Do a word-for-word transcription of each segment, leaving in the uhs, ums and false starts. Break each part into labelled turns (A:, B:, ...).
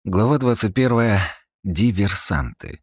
A: Глава двадцать первая. Диверсанты.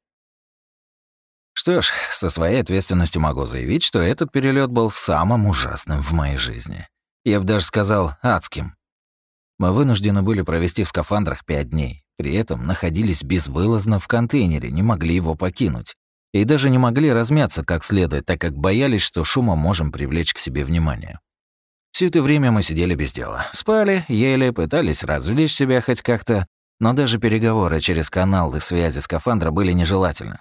A: Что ж, со своей ответственностью могу заявить, что этот перелет был самым ужасным в моей жизни. Я бы даже сказал, адским. Мы вынуждены были провести в скафандрах пять дней. При этом находились безвылазно в контейнере, не могли его покинуть. И даже не могли размяться как следует, так как боялись, что шумом можем привлечь к себе внимание. Все это время мы сидели без дела. Спали, ели, пытались развлечь себя хоть как-то, но даже переговоры через каналы связи скафандра были нежелательны.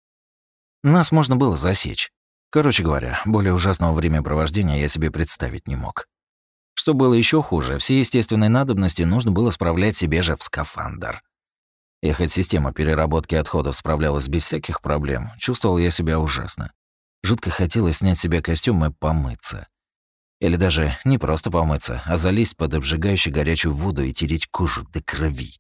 A: Нас можно было засечь. Короче говоря, более ужасного времяпровождения я себе представить не мог. Что было еще хуже, все естественные надобности нужно было справлять себе же в скафандр. И хоть система переработки отходов справлялась без всяких проблем, чувствовал я себя ужасно. Жутко хотелось снять с себя костюм и помыться. Или даже не просто помыться, а залезть под обжигающую горячую воду и тереть кожу до крови.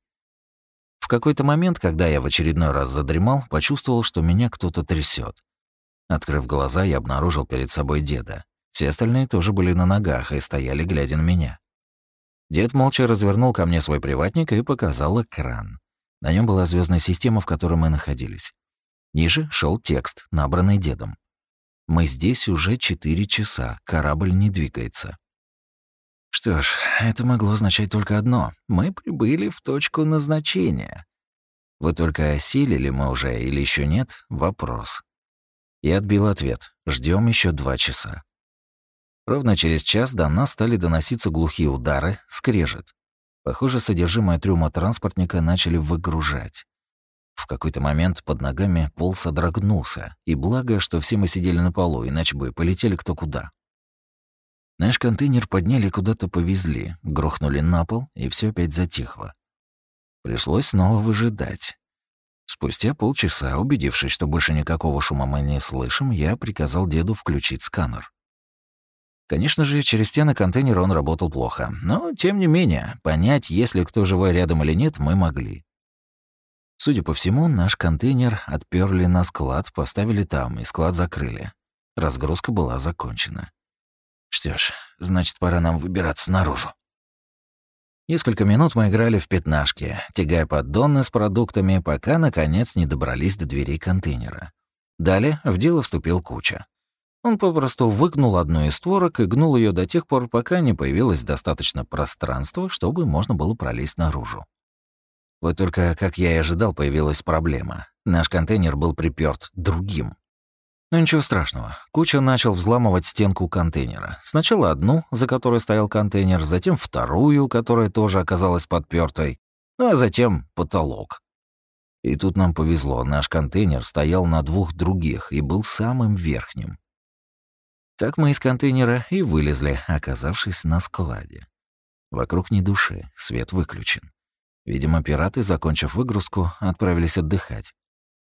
A: В какой-то момент, когда я в очередной раз задремал, почувствовал, что меня кто-то трясет. Открыв глаза, я обнаружил перед собой деда. Все остальные тоже были на ногах и стояли, глядя на меня. Дед молча развернул ко мне свой приватник и показал экран. На нем была звездная система, в которой мы находились. Ниже шел текст, набранный дедом. «Мы здесь уже четыре часа, корабль не двигается». Что ж, это могло означать только одно. Мы прибыли в точку назначения. Вот только осилили мы уже или еще нет — вопрос. Я отбил ответ. Ждем еще два часа. Ровно через час до нас стали доноситься глухие удары, скрежет. Похоже, содержимое трюма транспортника начали выгружать. В какой-то момент под ногами пол содрогнулся, и благо, что все мы сидели на полу, иначе бы полетели кто куда. Наш контейнер подняли и куда-то повезли, грохнули на пол, и все опять затихло. Пришлось снова выжидать. Спустя полчаса, убедившись, что больше никакого шума мы не слышим, я приказал деду включить сканер. Конечно же, через стены контейнера он работал плохо, но, тем не менее, понять, есть ли кто живой рядом или нет, мы могли. Судя по всему, наш контейнер отперли на склад, поставили там, и склад закрыли. Разгрузка была закончена. Что ж, значит, пора нам выбираться наружу. Несколько минут мы играли в пятнашки, тягая поддоны с продуктами, пока, наконец, не добрались до дверей контейнера. Далее в дело вступил Куча. Он попросту выгнул одну из створок и гнул ее до тех пор, пока не появилось достаточно пространства, чтобы можно было пролезть наружу. Вот только, как я и ожидал, появилась проблема. Наш контейнер был припёрт другим. Но ничего страшного. Куча начал взламывать стенку контейнера. Сначала одну, за которой стоял контейнер, затем вторую, которая тоже оказалась подпёртой, ну а затем потолок. И тут нам повезло, наш контейнер стоял на двух других и был самым верхним. Так мы из контейнера и вылезли, оказавшись на складе. Вокруг ни души, свет выключен. Видимо, пираты, закончив выгрузку, отправились отдыхать.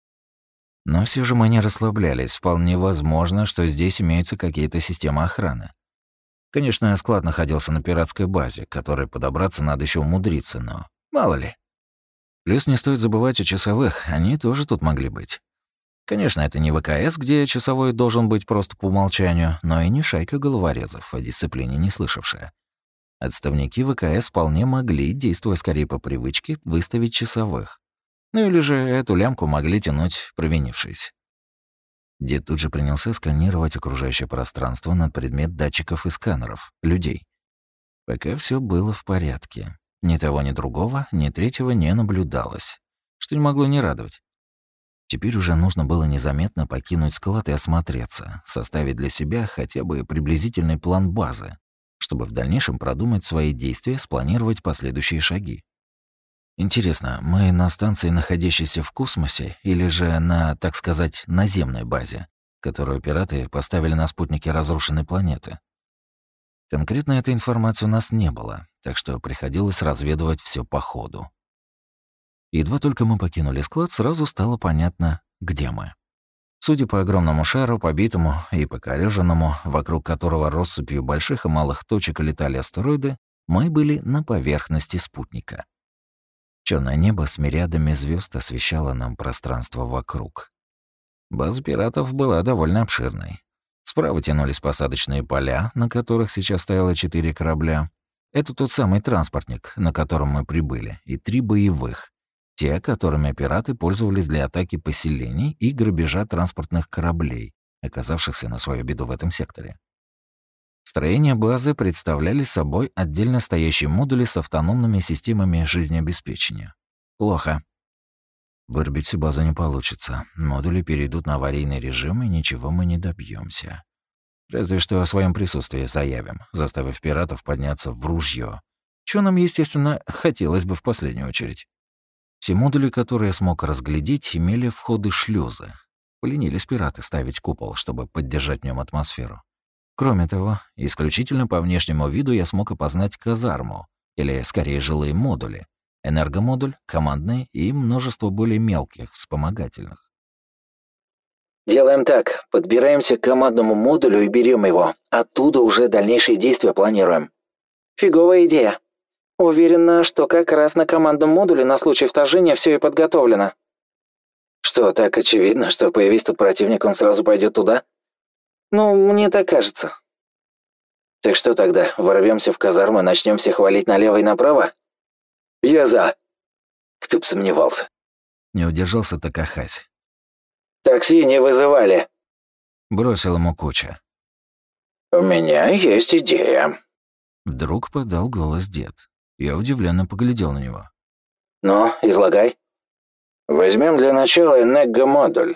A: Но все же мы не расслаблялись. Вполне возможно, что здесь имеются какие-то системы охраны. Конечно, склад находился на пиратской базе, к которой подобраться надо еще умудриться, но мало ли. Плюс не стоит забывать о часовых, они тоже тут могли быть. Конечно, это не ВКС, где часовой должен быть просто по умолчанию, но и не шайка головорезов, о дисциплине не слышавшая. Отставники ВКС вполне могли, действуя скорее по привычке, выставить часовых. Ну или же эту лямку могли тянуть провинившиеся. Дед тут же принялся сканировать окружающее пространство на предмет датчиков и сканеров, людей. Пока все было в порядке. Ни того, ни другого, ни третьего не наблюдалось, что не могло не радовать. Теперь уже нужно было незаметно покинуть склад и осмотреться, составить для себя хотя бы приблизительный план базы, чтобы в дальнейшем продумать свои действия, спланировать последующие шаги. Интересно, мы на станции, находящейся в космосе, или же на, так сказать, наземной базе, которую пираты поставили на спутнике разрушенной планеты? Конкретно этой информации у нас не было, так что приходилось разведывать все по ходу. Едва только мы покинули склад, сразу стало понятно, где мы. Судя по огромному шару, побитому и покорёженному, вокруг которого россыпью больших и малых точек летали астероиды, мы были на поверхности спутника. Черное небо с мириадами звезд освещало нам пространство вокруг. База пиратов была довольно обширной. Справа тянулись посадочные поля, на которых сейчас стояло четыре корабля. Это тот самый транспортник, на котором мы прибыли, и три боевых. те, которыми пираты пользовались для атаки поселений и грабежа транспортных кораблей, оказавшихся на свою беду в этом секторе. Строения базы представляли собой отдельно стоящие модули с автономными системами жизнеобеспечения. Плохо. Вырубить всю базу не получится. Модули перейдут на аварийный режим, и ничего мы не добьемся. Разве что о своем присутствии заявим, заставив пиратов подняться в ружье. Чё нам, естественно, хотелось бы в последнюю очередь. Все модули, которые я смог разглядеть, имели входы-шлюзы. Поленились пираты ставить купол, чтобы поддержать в нем атмосферу. Кроме того, исключительно по внешнему виду я смог опознать казарму, или скорее жилые модули, энергомодуль, командный и множество более мелких, вспомогательных.
B: «Делаем так. Подбираемся к командному модулю и берем его. Оттуда уже дальнейшие действия планируем». «Фиговая идея. Уверена, что как раз на командном модуле на случай вторжения все и подготовлено».
C: «Что, так очевидно, что появись тут противник, он сразу пойдет туда?»
B: «Ну, мне так кажется».
C: «Так что тогда, ворвемся в казарму и начнем всех валить налево и направо?» «Я за». Кто б сомневался.
A: Не удержался Такахаси.
C: «Такси не вызывали»,
A: — бросил ему Куча.
C: «У меня есть идея».
A: Вдруг подал голос дед. Я удивленно поглядел на него.
C: «Ну, излагай». «Возьмем для начала энергомодуль».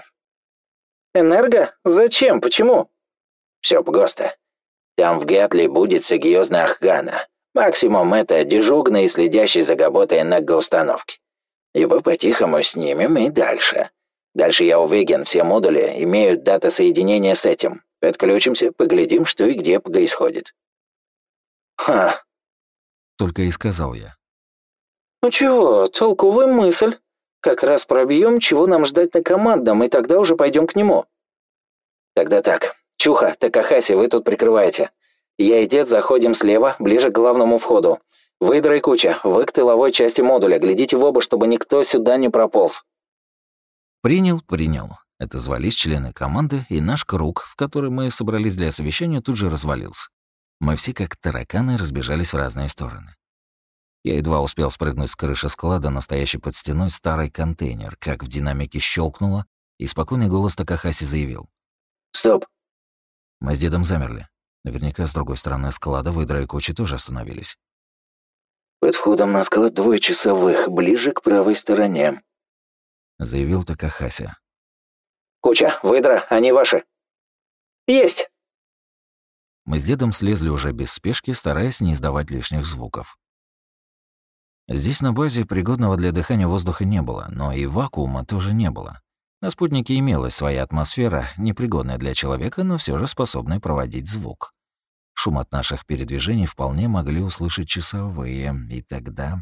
B: «Энерго? Зачем? Почему?»
C: «Все просто. Там в Гетли будет серьезная охрана. Максимум это дежурный и следящий за работой энергоустановки. Его по-тихому снимем и дальше. Дальше, я уверен, все модули имеют дата-соединение с этим. Подключимся, поглядим, что и где происходит».
B: «Ха!»
A: — только и сказал я.
B: «Ну чего, толковая мысль. Как раз пробьем, чего нам ждать на командном, и тогда уже пойдем к нему».
C: «Тогда так. Чуха, Такахаси, вы тут прикрываете. Я и дед заходим слева, ближе к главному входу. Выдра и Куча, вы к тыловой части модуля. Глядите в оба, чтобы никто сюда не прополз».
A: Принял, принял. Это звались члены команды, и наш круг, в который мы собрались для совещания, тут же развалился. Мы все как тараканы разбежались в разные стороны. Я едва успел спрыгнуть с крыши склада, настоящий под стеной старый контейнер, как в динамике щелкнуло, и спокойный голос Такахаси заявил.
C: «Стоп!»
A: Мы с дедом замерли. Наверняка с другой стороны склада Выдра и Куча тоже остановились.
C: «Под входом на склад двое часовых, ближе к правой стороне»,
A: — заявил Такахаси.
B: «Куча, Выдра, они ваши». «Есть!»
A: Мы с дедом слезли уже без спешки, стараясь не издавать лишних звуков. Здесь на базе пригодного для дыхания воздуха не было, но и вакуума тоже не было. На спутнике имелась своя атмосфера, непригодная для человека, но все же способная проводить звук. Шум от наших передвижений вполне могли услышать часовые, и тогда...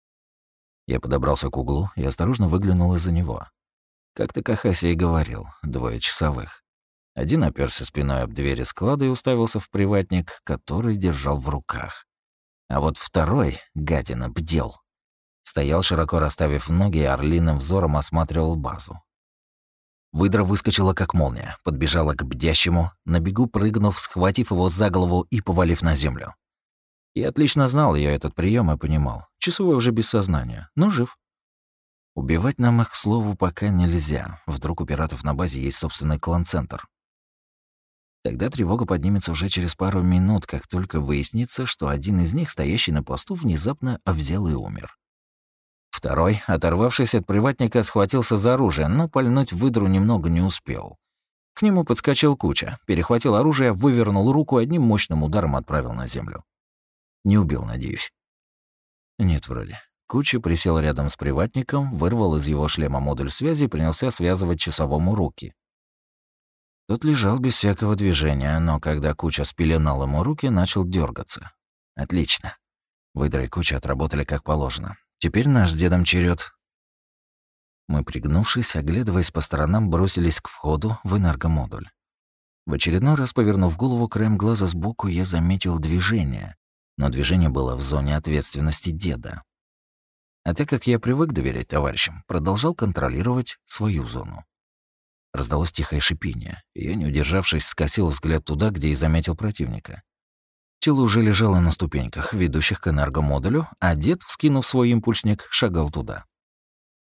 A: Я подобрался к углу и осторожно выглянул из-за него. Как Такахаси и говорил, двое часовых. Один оперся спиной об двери склада и уставился в приватник, который держал в руках. А вот второй, гадина, бдел. Стоял, широко расставив ноги, и орлиным взором осматривал базу. Выдра выскочила как молния, подбежала к бдящему, на бегу прыгнув, схватив его за голову и повалив на землю. Я отлично знал ее этот прием и понимал. Часовой уже без сознания, но жив. Убивать нам их, к слову, пока нельзя. Вдруг у пиратов на базе есть собственный клан-центр. Тогда тревога поднимется уже через пару минут, как только выяснится, что один из них, стоящий на посту, внезапно взял и умер. Второй, оторвавшись от приватника, схватился за оружие, но пальнуть выдру немного не успел. К нему подскочил Куча, перехватил оружие, вывернул руку, одним мощным ударом отправил на землю. Не убил, надеюсь. Нет, вроде. Куча присел рядом с приватником, вырвал из его шлема модуль связи и принялся связывать часовому руки. Тот лежал без всякого движения, но когда Куча спеленал ему руки, начал дергаться. Отлично. Выдра и Куча отработали как положено. Теперь наш с дедом черед. Мы, пригнувшись, оглядываясь по сторонам, бросились к входу в энергомодуль. В очередной раз, повернув голову, краем глаза сбоку, я заметил движение, но движение было в зоне ответственности деда. А так как я привык доверять товарищам, продолжал контролировать свою зону. Раздалось тихое шипение, и я, не удержавшись, скосил взгляд туда, где и заметил противника. Тело уже лежало на ступеньках, ведущих к энергомодулю, а дед, вскинув свой импульсник, шагал туда.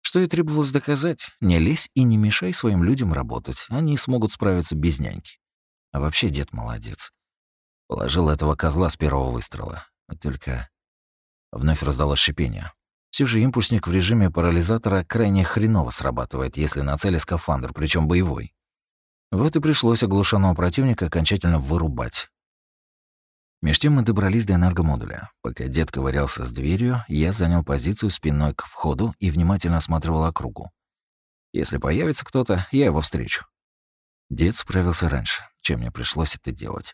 A: Что и требовалось доказать. Не лезь и не мешай своим людям работать. Они смогут справиться без няньки. А вообще дед молодец. Положил этого козла с первого выстрела. А только вновь раздалось шипение. Все же импульсник в режиме парализатора крайне хреново срабатывает, если на цели скафандр, причем боевой. Вот и пришлось оглушенного противника окончательно вырубать. Меж тем мы добрались до энергомодуля. Пока дед ковырялся с дверью, я занял позицию спиной к входу и внимательно осматривал округу. Если появится кто-то, я его встречу. Дед справился раньше, чем мне пришлось это делать.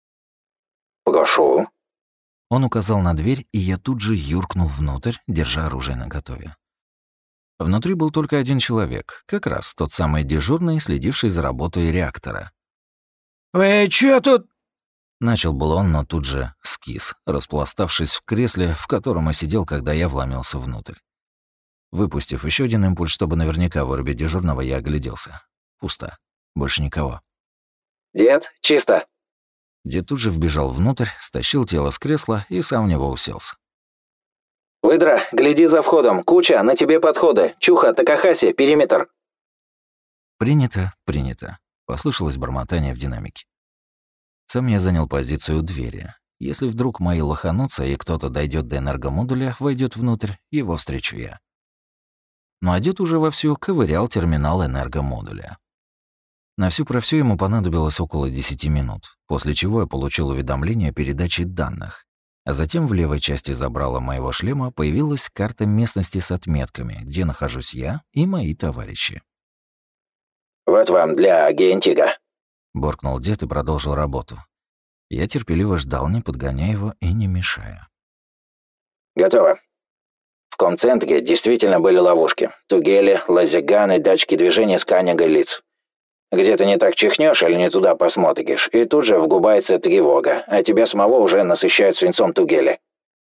C: «Прошу».
A: Он указал на дверь, и я тут же юркнул внутрь, держа оружие наготове. Внутри был только один человек, как раз тот самый дежурный, следивший за работой реактора.
B: «Вы чё тут?»
A: Начал был он, но тут же скис, распластавшись в кресле, в котором я сидел, когда я вломился внутрь. Выпустив еще один импульс, чтобы наверняка вырубить дежурного, я огляделся. Пусто. Больше никого.
C: «Дед, чисто».
A: Дед тут же вбежал внутрь, стащил тело с кресла и сам в него уселся.
C: «Выдра, гляди за входом. Куча, на тебе подходы. Чуха, Такахаси, периметр».
A: «Принято, принято», — послышалось бормотание в динамике. Сам я занял позицию у двери. Если вдруг мои лоханутся и кто-то дойдет до энергомодуля, войдет внутрь, его встречу я. Но дед уже вовсю ковырял терминал энергомодуля. На всю про всё ему понадобилось около десяти минут, после чего я получил уведомление о передаче данных. А затем в левой части забрала моего шлема появилась карта местности с отметками, где нахожусь я и мои товарищи.
C: «Вот вам для агентика»,
A: — буркнул дед и продолжил работу. Я терпеливо ждал, не подгоняя его и не мешая.
C: «Готово. В комцентре действительно были ловушки. Тугели, лазерганы, датчики движения, сканинга лиц. Где-то не так чихнешь или не туда посмотришь, и тут же вгубается тревога, а тебя самого уже насыщают свинцом тугели.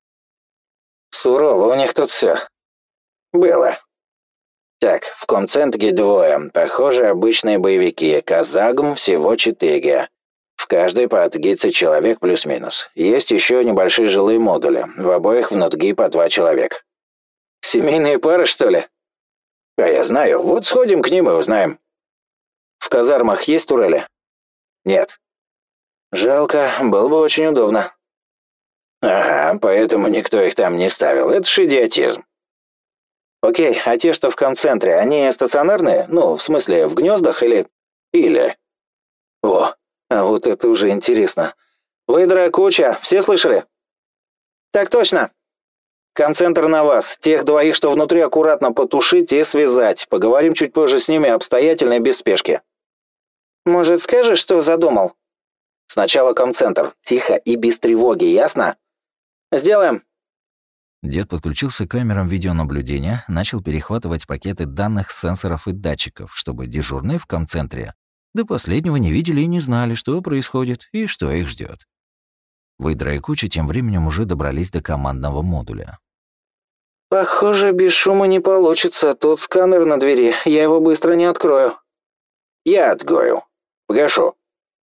C: Сурово у них тут все. Было. Так, в комцентре двое. Похоже, обычные боевики. Казагм всего четыре. В каждой по тридцать человек плюс-минус. Есть еще небольшие жилые модули. В обоих внутри по два человека. Семейные пары, что ли? А я знаю. Вот сходим к ним и узнаем. В казармах есть турели? Нет. Жалко, было бы очень удобно. Ага, поэтому никто их там не ставил. Это ж идиотизм. Окей, а те, что в комцентре, они стационарные? Ну, в смысле, в гнездах или... Или... О, а вот это уже интересно. Выдра, Куча, все слышали? Так точно. Комцентр на вас. Тех двоих, что внутри, аккуратно потушить и связать. Поговорим чуть позже с ними обстоятельно и без спешки. Может, скажешь, что задумал? Сначала комцентр. Тихо и без тревоги, ясно? Сделаем.
A: Дед подключился к камерам видеонаблюдения, начал перехватывать пакеты данных с сенсоров и датчиков, чтобы дежурные в комцентре до последнего не видели и не знали, что происходит и что их ждет. Выдра и Куча тем временем уже добрались до командного модуля.
B: «Похоже, без шума не получится. Тут сканер на двери. Я его быстро не открою».
C: «Я открою. Погашу».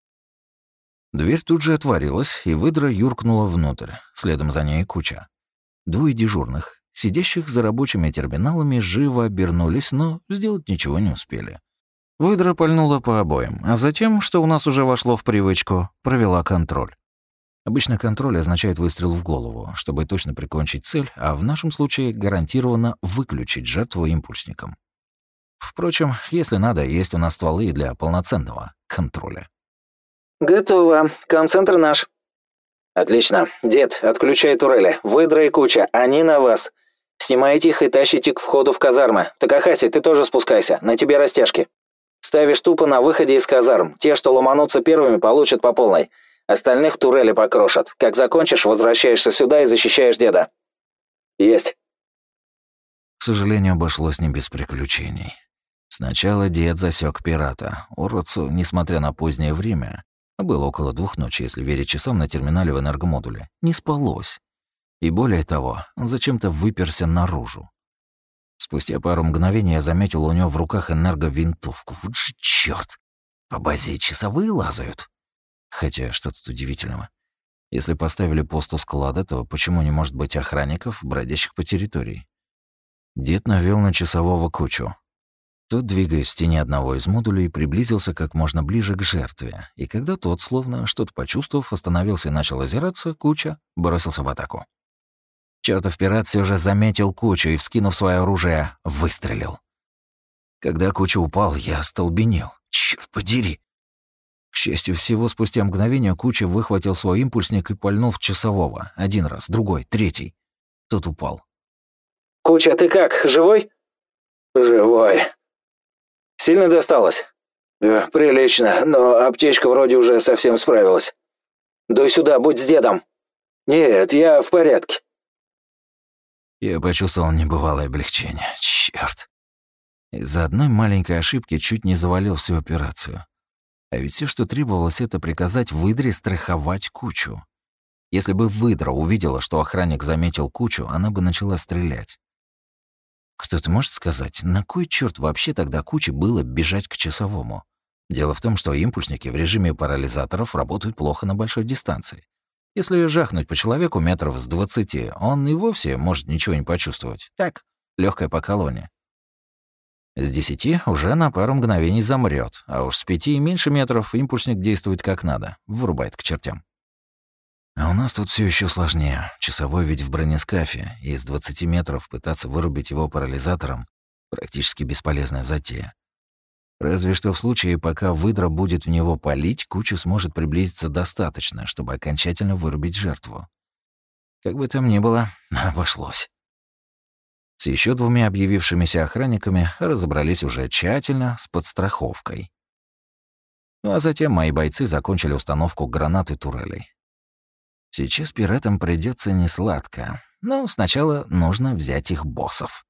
A: Дверь тут же отворилась, и выдра юркнула внутрь, следом за ней Куча. Двое дежурных, сидящих за рабочими терминалами, живо обернулись, но сделать ничего не успели. Выдра пальнула по обоим, а затем, что у нас уже вошло в привычку, провела контроль. Обычно контроль означает выстрел в голову, чтобы точно прикончить цель, а в нашем случае гарантированно выключить жертву импульсником. Впрочем, если надо, есть у нас стволы и для полноценного контроля.
B: «Готово. Комцентр наш».
C: «Отлично. Дед, отключай турели. Выдра и Куча, они на вас. Снимайте их и тащите к входу в казармы. Такахаси, ты тоже спускайся. На тебе растяжки. Ставишь тупо на выходе из казарм. Те, что ломанутся первыми, получат по полной. Остальных турели покрошат. Как закончишь, возвращаешься сюда и защищаешь деда». «Есть».
A: К сожалению, обошлось не без приключений. Сначала дед засек пирата. Уродцу, несмотря на позднее время, было около двух ночи, если верить часам на терминале в энергомодуле, не спалось. И более того, он зачем-то выперся наружу. Спустя пару мгновений я заметил у него в руках энерговинтовку. Вот же чёрт! По базе часовые лазают. Хотя, что тут удивительного? Если поставили пост у склада, то почему не может быть охранников, бродящих по территории? Дед навёл на часового Кучу. Тот, двигаясь в тени одного из модулей, приблизился как можно ближе к жертве, и когда тот, словно что-то почувствовав, остановился и начал озираться, Куча бросился в атаку. Чёртов пират всё же заметил Кучу и, вскинув своё оружие, выстрелил. Когда Куча упал, я остолбенел. Чёрт подери! К счастью, всего спустя мгновение Куча выхватил свой импульсник и пальнул в часового. Один раз, другой, третий. Тот упал.
B: «Куча, ты как, живой?»
C: «Живой.
B: Сильно досталось?»
C: Э, «Прилично, но аптечка вроде уже совсем справилась».
B: «Дуй сюда, будь с дедом».
C: «Нет, я в порядке».
A: Я почувствовал небывалое облегчение. Чёрт. Из-за одной маленькой ошибки чуть не завалил всю операцию. А ведь все, что требовалось, это приказать выдре страховать Кучу. Если бы выдра увидела, что охранник заметил Кучу, она бы начала стрелять. Кто-то может сказать, на кой черт вообще тогда Куче было бежать к часовому? Дело в том, что импульсники в режиме парализаторов работают плохо на большой дистанции. Если жахнуть по человеку метров с двадцати, он и вовсе может ничего не почувствовать. Так, легкое покалывание. С десяти уже на пару мгновений замрет, а уж с пяти и меньше метров импульсник действует как надо, вырубает к чертям. А у нас тут все еще сложнее. Часовой ведь в бронескафе, и с двадцати метров пытаться вырубить его парализатором — практически бесполезная затея. Разве что в случае, пока выдра будет в него палить, Куча сможет приблизиться достаточно, чтобы окончательно вырубить жертву. Как бы там ни было, обошлось. С еще двумя объявившимися охранниками разобрались уже тщательно, с подстраховкой. Ну а затем мои бойцы закончили установку гранат и турелей. Сейчас пиратам придется несладко, но сначала нужно взять их боссов.